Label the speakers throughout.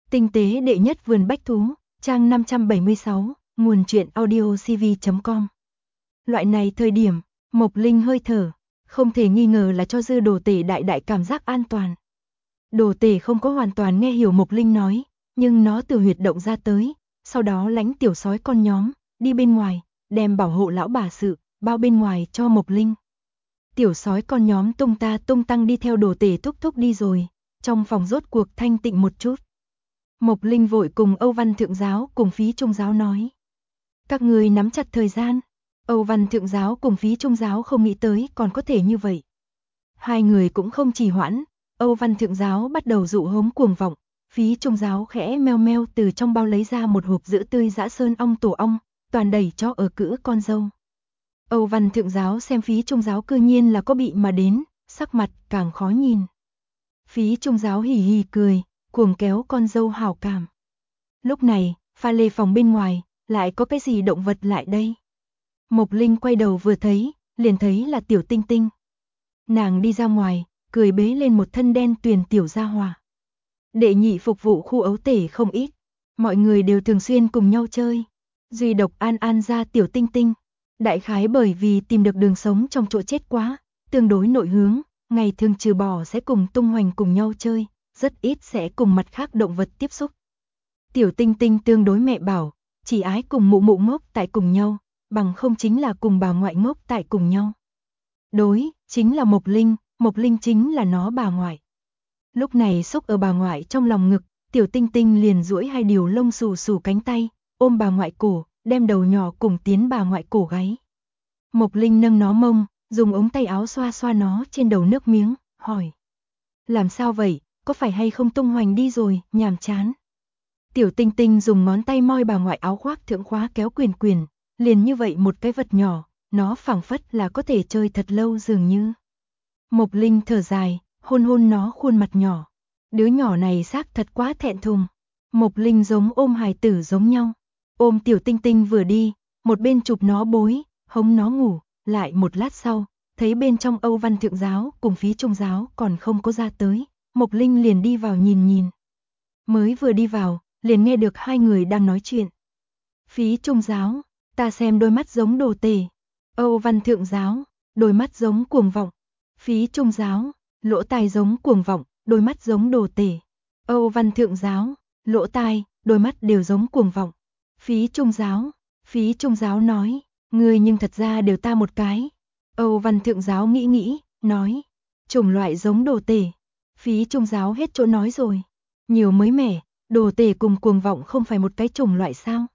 Speaker 1: Tinh tế đệ nhất vườn bách thú, trang 576, nguồn truyện audiocv.com. Loại này thời điểm, Mộc Linh hơi thở, không thể nghi ngờ là cho dư Đồ Tể đại đại cảm giác an toàn. Đồ Tể không có hoàn toàn nghe hiểu Mộc Linh nói, nhưng nó từ huyệt động ra tới, sau đó lãnh tiểu sói con nhóm, đi bên ngoài, đem bảo hộ lão bà sự, bao bên ngoài cho Mộc Linh. Tiểu sói con nhóm tung ta tung tăng đi theo Đồ Tể thúc thúc đi rồi, trong phòng rốt cuộc thanh tịnh một chút. Mộc Linh vội cùng Âu Văn Thượng Giáo cùng Phí Trung Giáo nói. Các người nắm chặt thời gian. Âu Văn Thượng Giáo cùng Phí Trung Giáo không nghĩ tới còn có thể như vậy. Hai người cũng không trì hoãn, Âu Văn Thượng Giáo bắt đầu dụ hống cuồng vọng, Phí Trung Giáo khẽ meo meo từ trong bao lấy ra một hộp sữa tươi dã sơn ong tổ ong, toàn đẩy cho ở cữ con dâu. Âu Văn Thượng Giáo xem Phí Trung Giáo cư nhiên là có bị mà đến, sắc mặt càng khó nhìn. Phí Trung Giáo hì hì cười, cuồng kéo con dâu hảo cảm. Lúc này, pha lê phòng bên ngoài, lại có cái gì động vật lại đây? Mộc Linh quay đầu vừa thấy, liền thấy là Tiểu Tinh Tinh. Nàng đi ra ngoài, cười bế lên một thân đen tuyền tiểu gia hòa. Đệ nhị phục vụ khu ấu tể không ít, mọi người đều thường xuyên cùng nhau chơi. Duy độc An An ra Tiểu Tinh Tinh, đại khái bởi vì tìm được đường sống trong chỗ chết quá, tương đối nội hướng, ngày thường trừ bỏ sẽ cùng tung hoành cùng nhau chơi, rất ít sẽ cùng mặt khác động vật tiếp xúc. Tiểu Tinh Tinh tương đối mẹ bảo, chỉ ái cùng mụ mụ ngốc tại cùng nhau, bằng không chính là cùng bà ngoại ngốc tại cùng nhau. Đối, chính là Mộc Linh chính là nó bà ngoại. Lúc này xúc ở bà ngoại trong lòng ngực, Tiểu Tinh Tinh liền duỗi hai điều lông xù xù cánh tay, ôm bà ngoại cổ, đem đầu nhỏ cùng tiến bà ngoại cổ gáy. Mộc Linh nâng nó mông, dùng ống tay áo xoa xoa nó trên đầu nước miếng, hỏi. Làm sao vậy, có phải hay không tung hoành đi rồi, nhàm chán. Tiểu Tinh Tinh dùng ngón tay moi bà ngoại áo khoác thượng khóa kéo quyền, liền như vậy một cái vật nhỏ, nó phảng phất là có thể chơi thật lâu dường như. Mộc Linh thở dài, hôn hôn nó khuôn mặt nhỏ. Đứa nhỏ này xác thật quá thẹn thùng. Mộc Linh giống ôm hài tử giống nhau. Ôm Tiểu Tinh Tinh vừa đi, một bên chụp nó bối, hống nó ngủ, lại một lát sau, thấy bên trong Âu Văn Thượng Giáo cùng Phí Trung Giáo còn không có ra tới, Mộc Linh liền đi vào nhìn. Mới vừa đi vào, liền nghe được hai người đang nói chuyện. Phí Trung Giáo, ta xem đôi mắt giống Đồ Tể. Âu Văn Thượng Giáo, đôi mắt giống cuồng vọng. Phí Trung Giáo, lỗ tai giống cuồng vọng, đôi mắt giống Đồ Tể. Âu Văn Thượng Giáo, lỗ tai, đôi mắt đều giống cuồng vọng. Phí Trung Giáo nói, ngươi nhưng thật ra đều ta một cái. Âu Văn Thượng Giáo nghĩ, nói, chủng loại giống Đồ Tể. Phí Trung Giáo hết chỗ nói rồi, nhiều mới mẻ, Đồ Tể cùng cuồng vọng không phải một cái chủng loại sao?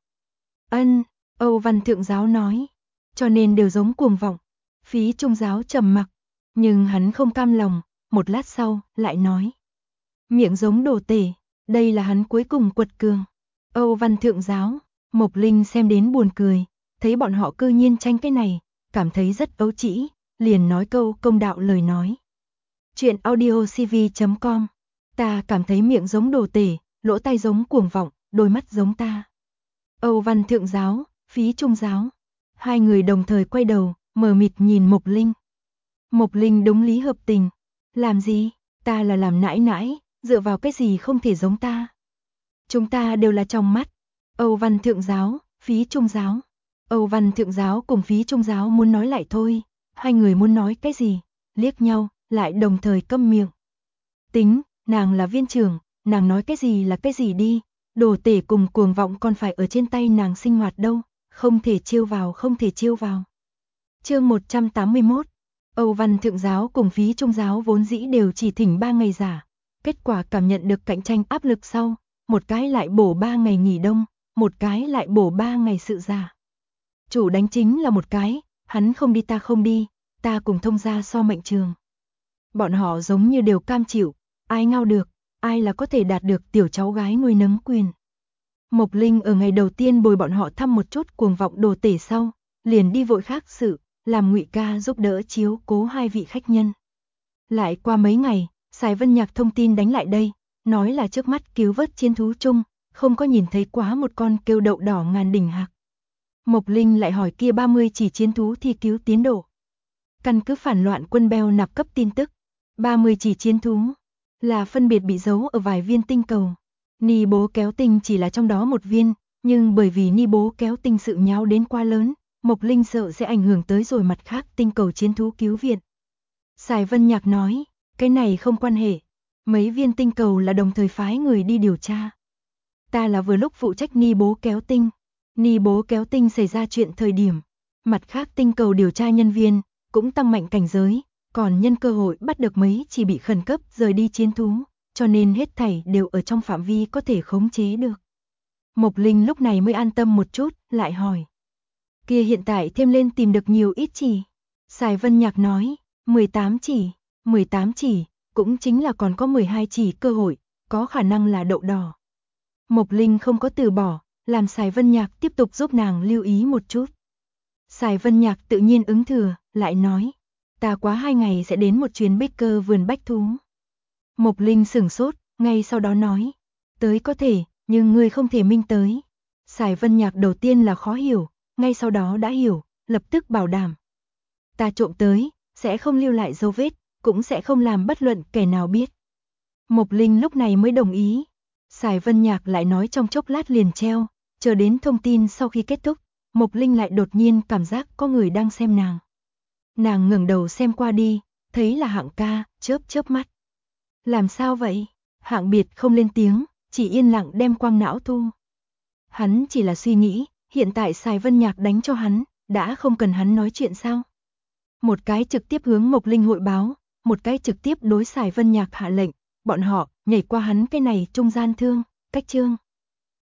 Speaker 1: Ân, Âu Văn Thượng Giáo nói, cho nên đều giống cuồng vọng. Phí Trung Giáo trầm mặc, nhưng hắn không cam lòng, một lát sau, lại nói. Miệng giống Đồ Tể, đây là hắn cuối cùng quật cường. Âu Văn Thượng Giáo, Mộc Linh xem đến buồn cười, thấy bọn họ cư nhiên tranh cái này, cảm thấy rất ấu trĩ, liền nói câu công đạo lời nói. Chuyện audiocv.com, ta cảm thấy miệng giống Đồ Tể, lỗ tai giống cuồng vọng, đôi mắt giống ta. Âu Văn Thượng Giáo, Phí Trung Giáo, hai người đồng thời quay đầu, mờ mịt nhìn Mộc Linh. Mộc Linh đúng lý hợp tình, làm gì, ta là làm nãi nãi, dựa vào cái gì không thể giống ta. Chúng ta đều là trong mắt. Âu Văn Thượng Giáo, Phí Trung Giáo. Âu Văn Thượng Giáo cùng Phí Trung Giáo muốn nói lại thôi, hai người muốn nói cái gì, liếc nhau, lại đồng thời câm miệng. Tính, nàng là viên trưởng, nàng nói cái gì là cái gì đi, Đồ Tể cùng cuồng vọng còn phải ở trên tay nàng sinh hoạt đâu, không thể chiêu vào. Chương 181, Âu Văn Thượng Giáo cùng Phí Trung Giáo vốn dĩ đều chỉ thỉnh 3 ngày giả, kết quả cảm nhận được cạnh tranh áp lực sau, một cái lại bổ 3 ngày nghỉ đông, một cái lại bổ 3 ngày sự giả. Chủ đánh chính là một cái, hắn không đi ta không đi, ta cùng thông gia so mệnh trường. Bọn họ giống như đều cam chịu, ai ngao được, ai là có thể đạt được tiểu cháu gái nuôi nấng quyền. Mộc Linh ở ngày đầu tiên bồi bọn họ thăm một chút cuồng vọng Đồ Tể sau, liền đi vội khác sự, làm Ngụy ca giúp đỡ chiếu cố hai vị khách nhân. Lại qua mấy ngày, Sài Vân Nhạc thông tin đánh lại đây, nói là trước mắt cứu vớt chiến thú chung, không có nhìn thấy quá một con kêu đậu đỏ ngàn đỉnh hạc. Mộc Linh lại hỏi kia 30 chỉ chiến thú thi cứu tiến độ. Căn cứ phản loạn quân Beo nạp cấp tin tức, 30 chỉ chiến thú là phân biệt bị giấu ở vài viên tinh cầu. Ni bố kéo tinh chỉ là trong đó một viên, nhưng bởi vì ni bố kéo tinh sự nháo đến quá lớn, Mộc Linh sợ sẽ ảnh hưởng tới rồi mặt khác tinh cầu chiến thú cứu viện. Sài Vân Nhạc nói, cái này không quan hệ, mấy viên tinh cầu là đồng thời phái người đi điều tra. Ta là vừa lúc phụ trách ni bố kéo tinh. Ni bố kéo tinh xảy ra chuyện thời điểm, mặt khác tinh cầu điều tra nhân viên cũng tăng mạnh cảnh giới, còn nhân cơ hội bắt được mấy chỉ bị khẩn cấp rời đi chiến thú, cho nên hết thảy đều ở trong phạm vi có thể khống chế được. Mộc Linh lúc này mới an tâm một chút, lại hỏi. Kia hiện tại thêm lên tìm được nhiều ít chỉ. Sài Vân Nhạc nói, 18 chỉ, 18 chỉ, cũng chính là còn có 12 chỉ cơ hội, có khả năng là đậu đỏ. Mộc Linh không có từ bỏ, làm Sài Vân Nhạc tiếp tục giúp nàng lưu ý một chút. Sài Vân Nhạc tự nhiên ứng thừa, lại nói, ta quá 2 ngày sẽ đến một chuyến Baker vườn bách thú. Mộc Linh sửng sốt, ngay sau đó nói, tới có thể, nhưng ngươi không thể minh tới. Sài Vân Nhạc đầu tiên là khó hiểu, ngay sau đó đã hiểu, lập tức bảo đảm. Ta trộm tới, sẽ không lưu lại dấu vết, cũng sẽ không làm bất luận kẻ nào biết. Mộc Linh lúc này mới đồng ý. Sài Vân Nhạc lại nói trong chốc lát liền treo, chờ đến thông tin sau khi kết thúc, Mộc Linh lại đột nhiên cảm giác có người đang xem nàng. Nàng ngẩng đầu xem qua đi, thấy là Hạng ca, chớp chớp mắt. Làm sao vậy? Hạng Biệt không lên tiếng, chỉ yên lặng đem quang não thu. Hắn chỉ là suy nghĩ, hiện tại Sài Vân Nhạc đánh cho hắn, đã không cần hắn nói chuyện sao? Một cái trực tiếp hướng Mộc Linh hội báo, một cái trực tiếp đối Sài Vân Nhạc hạ lệnh, bọn họ nhảy qua hắn cái này trung gian thương, cách chương.